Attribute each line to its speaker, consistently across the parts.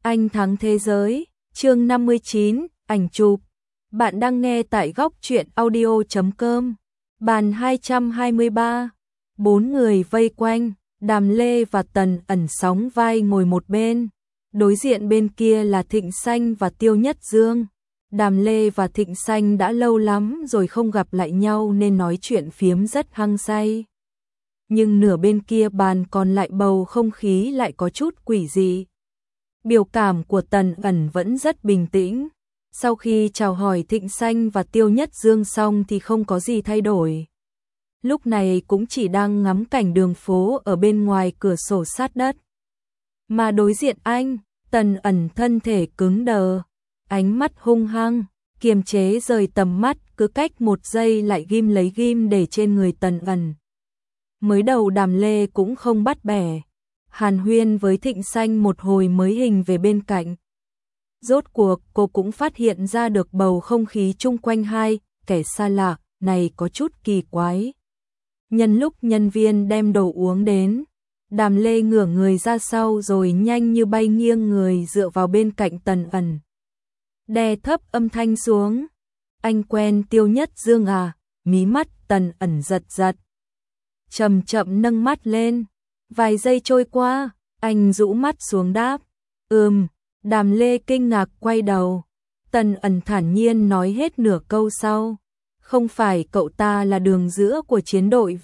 Speaker 1: Anh thắng thế giới, chương 59, ảnh chụp. Bạn đang nghe tại góc truyện audio.com. Bàn 223. Bốn người vây quanh, Đàm Lê và Tần Ẩn sóng vai ngồi một bên. Đối diện bên kia là Thịnh Xanh và Tiêu Nhất Dương. Đàm Lê và Thịnh Xanh đã lâu lắm rồi không gặp lại nhau nên nói chuyện phiếm rất hăng say. Nhưng nửa bên kia bàn còn lại bầu không khí lại có chút quỷ dị. Biểu cảm của Tần Ẩn vẫn rất bình tĩnh. Sau khi chào hỏi Thịnh Xanh và Tiêu Nhất Dương xong thì không có gì thay đổi. Lúc này cũng chỉ đang ngắm cảnh đường phố ở bên ngoài cửa sổ sát đất. Mà đối diện anh, Tần Ẩn thân thể cứng đờ, ánh mắt hung hăng, kiềm chế rời tầm mắt, cứ cách một giây lại ghim lấy ghim để trên người Tần Ẩn. Mới đầu Đàm Lê cũng không bắt bẻ, hàn huyên với Thịnh Xanh một hồi mới hình về bên cạnh. Rốt cuộc cô cũng phát hiện ra được bầu không khí chung quanh hai kẻ xa lạ này có chút kỳ quái. Nhân lúc nhân viên đem đồ uống đến, Đàm Lê ngửa người ra sau rồi nhanh như bay nghiêng người dựa vào bên cạnh Tần Ẩn. Đè thấp âm thanh xuống. Anh quen Tiêu Nhất Dương à? Mí mắt Tần Ẩn giật giật. Chậm chậm nâng mắt lên. Vài giây trôi qua, anh rũ mắt xuống đáp. Đàm Lê kinh ngạc quay đầu. Tần Ẩn thản nhiên nói hết nửa câu sau. Không phải cậu ta là đường giữa của chiến đội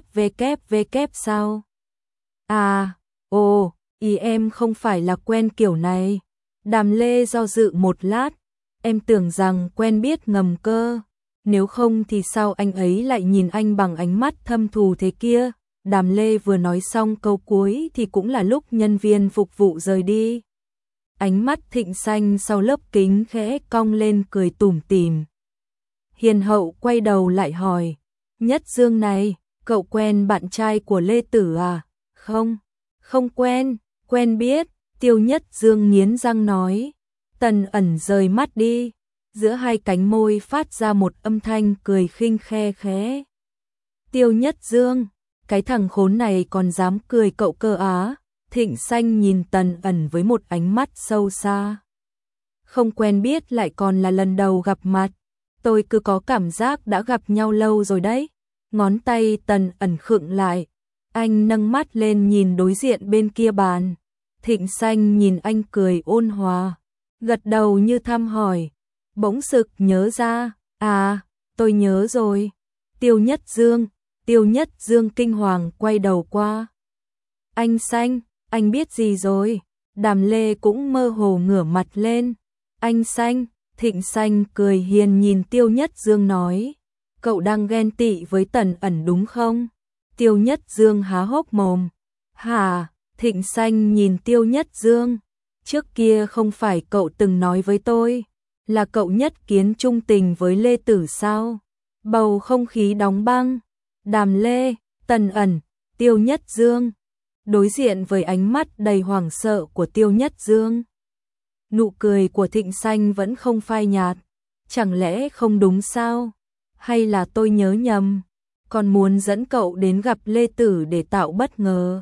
Speaker 1: WWW sao? À, ý em không phải là quen kiểu này. Đàm Lê do dự một lát. Em tưởng rằng quen biết ngầm cơ. Nếu không thì sao anh ấy lại nhìn anh bằng ánh mắt thâm thù thế kia? Đàm Lê vừa nói xong câu cuối thì cũng là lúc nhân viên phục vụ rời đi. Ánh mắt Thịnh Xanh sau lớp kính khẽ cong lên cười tủm tỉm. Hiền hậu quay đầu lại hỏi. Nhất Dương này, cậu quen bạn trai của Lê Tử à? Không quen biết, Tiêu Nhất Dương nghiến răng nói. Tần Ẩn rời mắt đi, giữa hai cánh môi phát ra một âm thanh cười khinh khe khẽ. Tiêu Nhất Dương, cái thằng khốn này còn dám cười cậu cơ á? Thịnh Xanh nhìn Tần Ẩn với một ánh mắt sâu xa. Không quen biết lại còn là lần đầu gặp mặt. Tôi cứ có cảm giác đã gặp nhau lâu rồi đấy. Ngón tay Tần Ẩn khựng lại. Anh nâng mắt lên nhìn đối diện bên kia bàn. Thịnh Xanh nhìn anh cười ôn hòa, gật đầu như thăm hỏi. Bỗng sực nhớ ra. À, tôi nhớ rồi. Tiêu Nhất Dương kinh hoàng quay đầu qua. Anh Xanh, anh biết gì rồi? Đàm Lê cũng mơ hồ ngửa mặt lên. Anh Xanh, Thịnh Xanh cười hiền nhìn Tiêu Nhất Dương nói. Cậu đang ghen tị với Tần Ẩn đúng không? Tiêu Nhất Dương há hốc mồm. Hả? Thịnh Xanh nhìn Tiêu Nhất Dương. Trước kia không phải cậu từng nói với tôi là cậu nhất kiến trung tình với Lê Tử sao? Bầu không khí đóng băng. Đàm Lê, Tần Ẩn, Tiêu Nhất Dương. Đối diện với ánh mắt đầy hoảng sợ của Tiêu Nhất Dương. Nụ cười của Thịnh Xanh vẫn không phai nhạt. Chẳng lẽ không đúng sao? Hay là tôi nhớ nhầm? Còn muốn dẫn cậu đến gặp Lê Tử để tạo bất ngờ.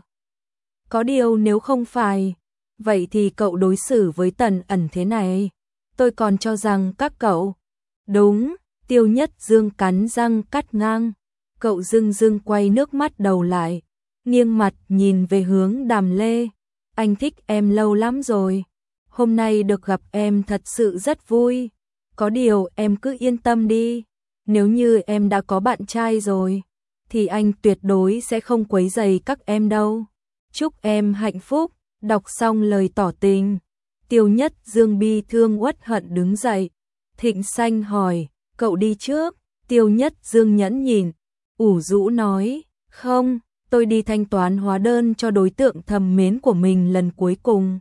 Speaker 1: Có điều nếu không phải, vậy thì cậu đối xử với Tần Ẩn thế này. Tôi còn cho rằng các cậu. Đúng, Tiêu Nhất Dương cắn răng cắt ngang. Cậu dưng quay nước mắt đầu lại, nghiêng mặt nhìn về hướng Đàm Lê. Anh thích em lâu lắm rồi. Hôm nay được gặp em thật sự rất vui. Có điều em cứ yên tâm đi. Nếu như em đã có bạn trai rồi, thì anh tuyệt đối sẽ không quấy rầy các em đâu. Chúc em hạnh phúc. Đọc xong lời tỏ tình, Tiêu Nhất Dương bi thương uất hận đứng dậy. Thịnh Xanh hỏi, cậu đi trước? Tiêu Nhất Dương nhẫn nhịn, ủ rũ nói, không, tôi đi thanh toán hóa đơn cho đối tượng thầm mến của mình lần cuối cùng.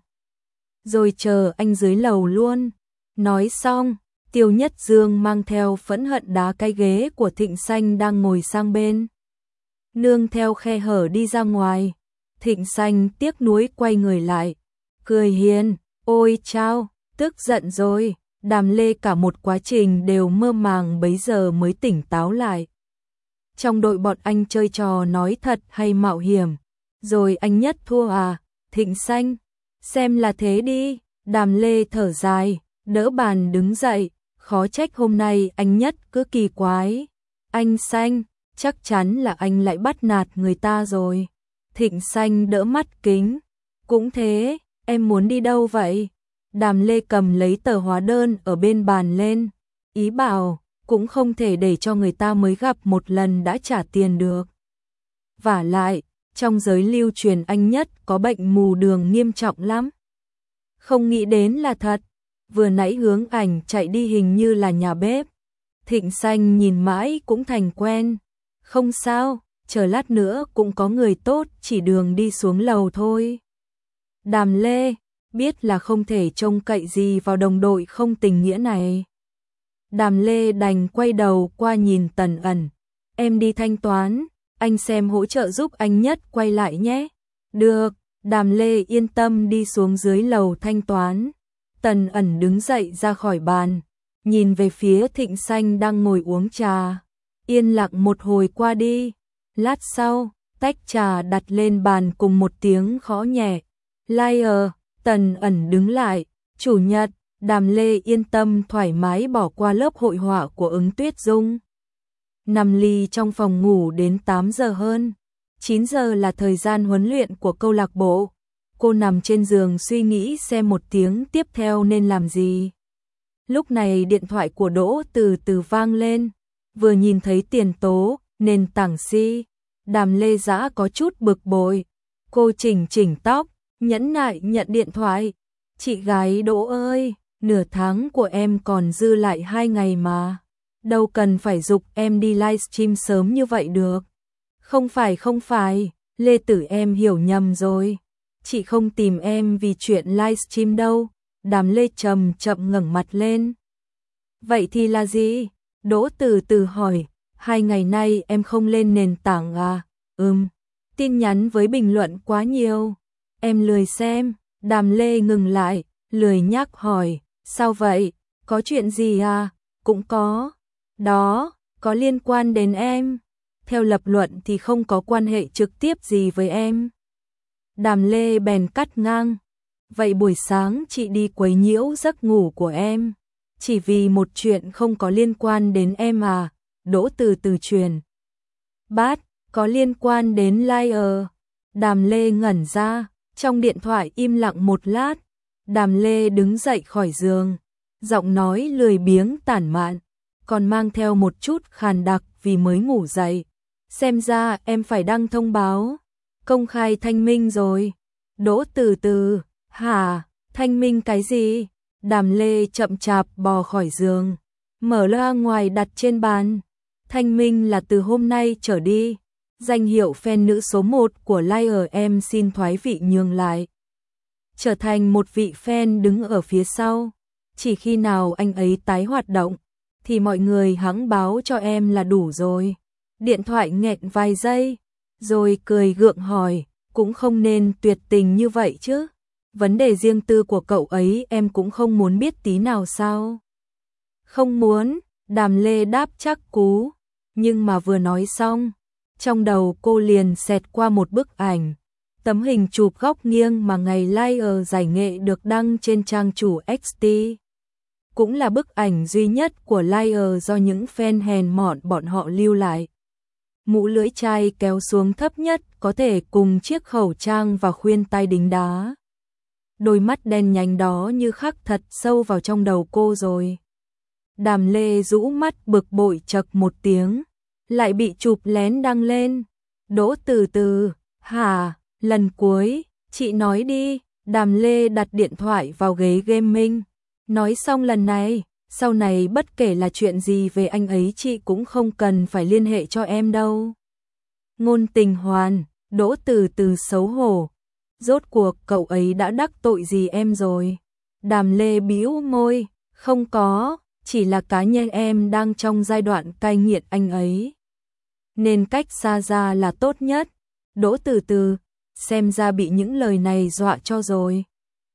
Speaker 1: Rồi chờ anh dưới lầu luôn. Nói xong, Tiêu Nhất Dương mang theo phẫn hận đá cái ghế của Thịnh Xanh đang ngồi sang bên. Nương theo khe hở đi ra ngoài. Thịnh Xanh tiếc nuối quay người lại, cười hiền, ôi chao, tức giận rồi. Đàm Lê cả một quá trình đều mơ màng bấy giờ mới tỉnh táo lại. Trong đội bọn anh chơi trò nói thật hay mạo hiểm, rồi anh nhất thua à? Thịnh Xanh, xem là thế đi. Đàm Lê thở dài, đỡ bàn đứng dậy, khó trách hôm nay anh Nhất cứ kỳ quái. Anh Xanh, chắc chắn là anh lại bắt nạt người ta rồi. Thịnh Xanh đỡ mắt kính. Cũng thế, em muốn đi đâu vậy? Đàm Lê cầm lấy tờ hóa đơn ở bên bàn lên. Ý bảo, cũng không thể để cho người ta mới gặp một lần đã trả tiền được. Vả lại, trong giới lưu truyền anh Nhất có bệnh mù đường nghiêm trọng lắm. Không nghĩ đến là thật. Vừa nãy hướng ảnh chạy đi hình như là nhà bếp. Thịnh Xanh nhìn mãi cũng thành quen. Không sao, chờ lát nữa cũng có người tốt chỉ đường đi xuống lầu thôi. Đàm Lê, biết là không thể trông cậy gì vào đồng đội không tình nghĩa này. Đàm Lê đành quay đầu qua nhìn Tần Ẩn. Em đi thanh toán, anh xem hỗ trợ giúp anh Nhất quay lại nhé. Được, Đàm Lê yên tâm đi xuống dưới lầu thanh toán. Tần Ẩn đứng dậy ra khỏi bàn, nhìn về phía Thịnh Xanh đang ngồi uống trà. Yên lặng một hồi qua đi. Lát sau, tách trà đặt lên bàn cùng một tiếng khõ nhẹ. Liar, Tần Ẩn đứng lại. Chủ nhật, Đàm Lê yên tâm thoải mái bỏ qua lớp hội họa của Ứng Tuyết Dung. Nằm lì trong phòng ngủ đến 8 giờ hơn. 9 giờ là thời gian huấn luyện của câu lạc bộ. Cô nằm trên giường suy nghĩ xem một tiếng tiếp theo nên làm gì. Lúc này điện thoại của Đỗ từ từ vang lên. Vừa nhìn thấy tiền tố, nền tảng si. Đàm Lê Dã có chút bực bội. Cô chỉnh tóc, nhẫn nại nhận điện thoại. Chị gái Đỗ ơi, nửa tháng của em còn dư lại 2 ngày mà. Đâu cần phải giục em đi livestream sớm như vậy được. Không phải, Lê Tử em hiểu nhầm rồi. Chị không tìm em vì chuyện livestream đâu. Đàm Lê chậm ngẩng mặt lên. Vậy thì là gì? Đỗ từ từ hỏi. 2 ngày nay em không lên nền tảng à? Tin nhắn với bình luận quá nhiều. Em lười xem. Đàm Lê ngừng lại, lười nhắc hỏi. Sao vậy? Có chuyện gì à? Cũng có. Đó, có liên quan đến em. Theo lập luận thì không có quan hệ trực tiếp gì với em. Đàm Lê bèn cắt ngang. Vậy buổi sáng chị đi quấy nhiễu giấc ngủ của em. Chỉ vì một chuyện không có liên quan đến em à? Đỗ từ từ truyền. Bát, có liên quan đến Liar. Đàm Lê ngẩn ra, trong điện thoại im lặng một lát. Đàm Lê đứng dậy khỏi giường. Giọng nói lười biếng tản mạn, còn mang theo một chút khàn đặc vì mới ngủ dậy. Xem ra em phải đăng thông báo. Công khai thanh minh rồi. Đỗ từ từ, hả, thanh minh cái gì? Đàm Lê chậm chạp bò khỏi giường, mở loa ngoài đặt trên bàn. Thanh minh là từ hôm nay trở đi. Danh hiệu fan nữ số 1 của Liar em xin thoái vị nhường lại. Trở thành một vị fan đứng ở phía sau. Chỉ khi nào anh ấy tái hoạt động, thì mọi người hẵng báo cho em là đủ rồi. Điện thoại nghẹn vài giây, rồi cười gượng hỏi, cũng không nên tuyệt tình như vậy chứ. Vấn đề riêng tư của cậu ấy em cũng không muốn biết tí nào sao? Không muốn, Đàm Lê đáp chắc cú. Nhưng mà vừa nói xong, trong đầu cô liền xẹt qua một bức ảnh. Tấm hình chụp góc nghiêng mà ngày Liar giải nghệ được đăng trên trang chủ XT. Cũng là bức ảnh duy nhất của Liar do những fan hèn mọn bọn họ lưu lại. Mũ lưỡi chai kéo xuống thấp nhất có thể cùng chiếc khẩu trang và khuyên tai đính đá. Đôi mắt đen nhánh đó như khắc thật sâu vào trong đầu cô rồi. Đàm Lê rũ mắt bực bội chậc một tiếng, lại bị chụp lén đăng lên. Đỗ từ từ, hả, lần cuối, chị nói đi. Đàm Lê đặt điện thoại vào ghế gaming. Nói xong lần này, sau này bất kể là chuyện gì về anh ấy chị cũng không cần phải liên hệ cho em đâu. Ngôn Tình Hoàn, Đỗ từ từ xấu hổ. Rốt cuộc cậu ấy đã đắc tội gì em rồi? Đàm Lê bĩu môi, không có, chỉ là cá nhân em đang trong giai đoạn cai nghiện anh ấy. Nên cách xa ra là tốt nhất. Đỗ từ từ, xem ra bị những lời này dọa cho rồi.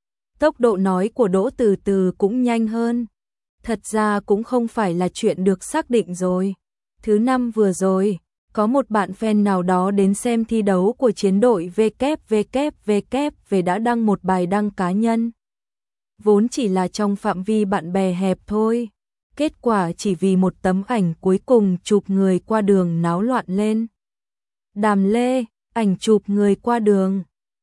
Speaker 1: Tốc độ nói của Đỗ từ từ cũng nhanh hơn. Thật ra cũng không phải là chuyện được xác định rồi. Thứ năm vừa rồi, có một bạn fan nào đó đến xem thi đấu của chiến đội WWW về đã đăng một bài đăng cá nhân. vốn chỉ là trong phạm vi bạn bè hẹp thôi. Kết quả chỉ vì một tấm ảnh cuối cùng chụp người qua đường náo loạn lên. Đàm Lê, ảnh chụp người qua đường.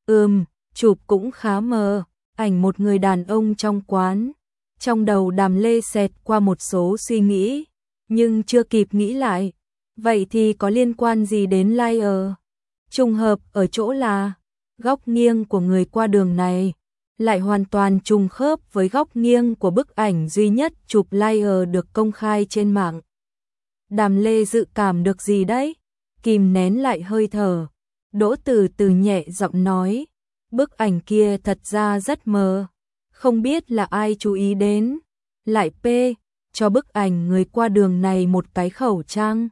Speaker 1: Chụp cũng khá mờ, ảnh một người đàn ông trong quán. Trong đầu Đàm Lê xẹt qua một số suy nghĩ, nhưng chưa kịp nghĩ lại. Vậy thì có liên quan gì đến Liar? Trùng hợp ở chỗ là góc nghiêng của người qua đường này lại hoàn toàn trùng khớp với góc nghiêng của bức ảnh duy nhất chụp Liar được công khai trên mạng. Đàm Lê dự cảm được gì đấy? Kìm nén lại hơi thở, Đỗ Từ Từ nhẹ giọng nói, bức ảnh kia thật ra rất mờ, không biết là ai chú ý đến. Lại P, cho bức ảnh người qua đường này một cái khẩu trang,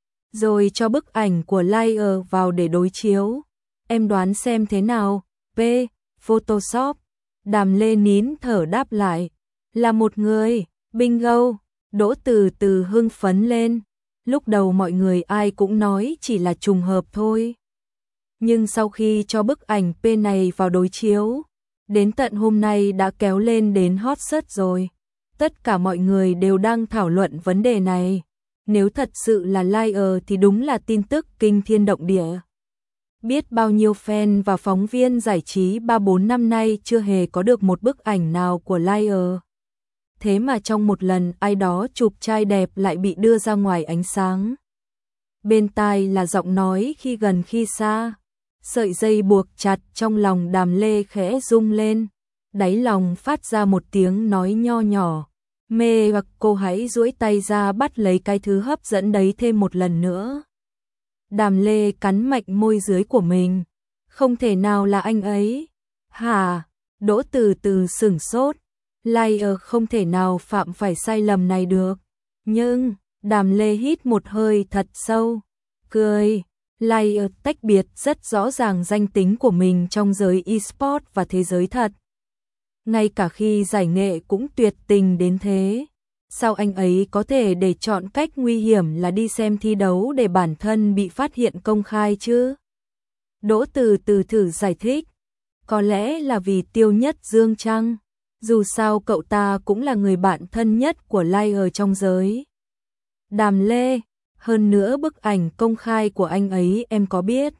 Speaker 1: rồi cho bức ảnh của Liar vào để đối chiếu. Em đoán xem thế nào? P, Photoshop. Đàm Lê nín thở đáp lại, là một người. Bingo. Đỗ Từ Từ hưng phấn lên. Lúc đầu mọi người ai cũng nói chỉ là trùng hợp thôi. Nhưng sau khi cho bức ảnh P này vào đối chiếu, đến tận hôm nay đã kéo lên đến hot search rồi. Tất cả mọi người đều đang thảo luận vấn đề này. Nếu thật sự là Liar thì đúng là tin tức kinh thiên động địa. Biết bao nhiêu fan và phóng viên giải trí 3-4 năm nay chưa hề có được một bức ảnh nào của Liar. Thế mà trong một lần ai đó chụp trai đẹp lại bị đưa ra ngoài ánh sáng. Bên tai là giọng nói khi gần khi xa. Sợi dây buộc chặt trong lòng Đàm Lê khẽ rung lên. Đáy lòng phát ra một tiếng nói nho nhỏ. Mê hoặc cô hãy duỗi tay ra bắt lấy cái thứ hấp dẫn đấy thêm một lần nữa. Đàm Lê cắn mạnh môi dưới của mình. Không thể nào là anh ấy. Hả? Đỗ Từ Từ sửng sốt. Liar không thể nào phạm phải sai lầm này được. Nhưng, Đàm Lê hít một hơi thật sâu. Cười. Liar tách biệt rất rõ ràng danh tính của mình trong giới eSport và thế giới thật. Ngay cả khi giải nghệ cũng tuyệt tình đến thế. Sao anh ấy có thể để chọn cách nguy hiểm là đi xem thi đấu để bản thân bị phát hiện công khai chứ? Đỗ Từ Từ thử giải thích. Có lẽ là vì Tiêu Nhất Dương chăng? Dù sao cậu ta cũng là người bạn thân nhất của Liar trong giới. Đàm Lê, hơn nữa bức ảnh công khai của anh ấy em có biết.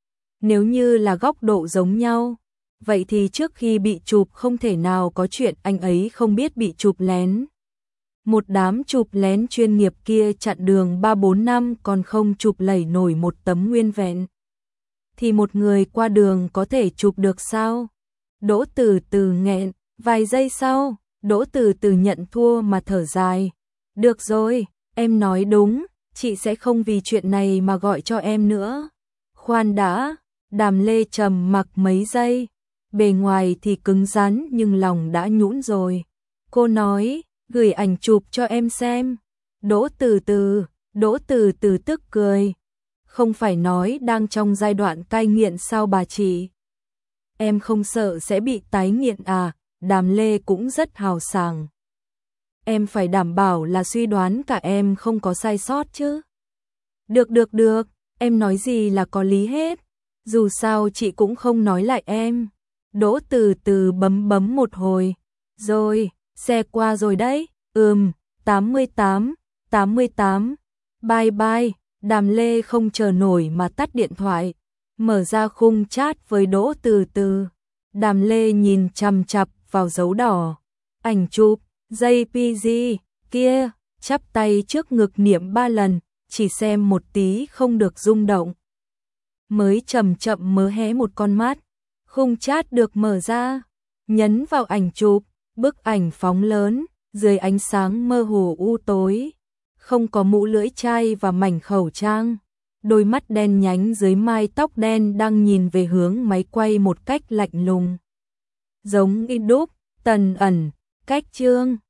Speaker 1: Nếu như là góc độ giống nhau, vậy thì trước khi bị chụp không thể nào có chuyện anh ấy không biết bị chụp lén. Một đám chụp lén chuyên nghiệp kia chặn đường 3-4 năm còn không chụp lẩy nổi một tấm nguyên vẹn. Thì một người qua đường có thể chụp được sao? Đỗ Từ Từ nghẹn, vài giây sau, Đỗ Từ Từ nhận thua mà thở dài. Được rồi, em nói đúng, chị sẽ không vì chuyện này mà gọi cho em nữa. Khoan đã, Đàm Lê trầm mặc mấy giây. Bề ngoài thì cứng rắn nhưng lòng đã nhũn rồi. Cô nói, gửi ảnh chụp cho em xem. Đỗ Từ Từ tức cười. Không phải nói đang trong giai đoạn cai nghiện sao bà chị? Em không sợ sẽ bị tái nghiện à? Đàm Lê cũng rất hào sảng. Em phải đảm bảo là suy đoán cả em không có sai sót chứ. Được, em nói gì là có lý hết. Dù sao chị cũng không nói lại em. Đỗ Từ Từ bấm một hồi. Rồi, xe qua rồi đấy. 88. Bye bye. Đàm Lê không chờ nổi mà tắt điện thoại. Mở ra khung chat với Đỗ Từ Từ. Đàm Lê nhìn chằm chằm vào dấu đỏ. Ảnh chụp, JPG, kia, chắp tay trước ngực niệm 3 lần, chỉ xem một tí không được rung động. Mới chậm mớ hé một con mắt. Khung chat được mở ra, nhấn vào ảnh chụp, bức ảnh phóng lớn, dưới ánh sáng mơ hồ u tối, không có mũ lưỡi chai và mảnh khẩu trang, đôi mắt đen nhánh dưới mái tóc đen đang nhìn về hướng máy quay một cách lạnh lùng. Giống in đúc, Tần Ẩn, Cách Chương.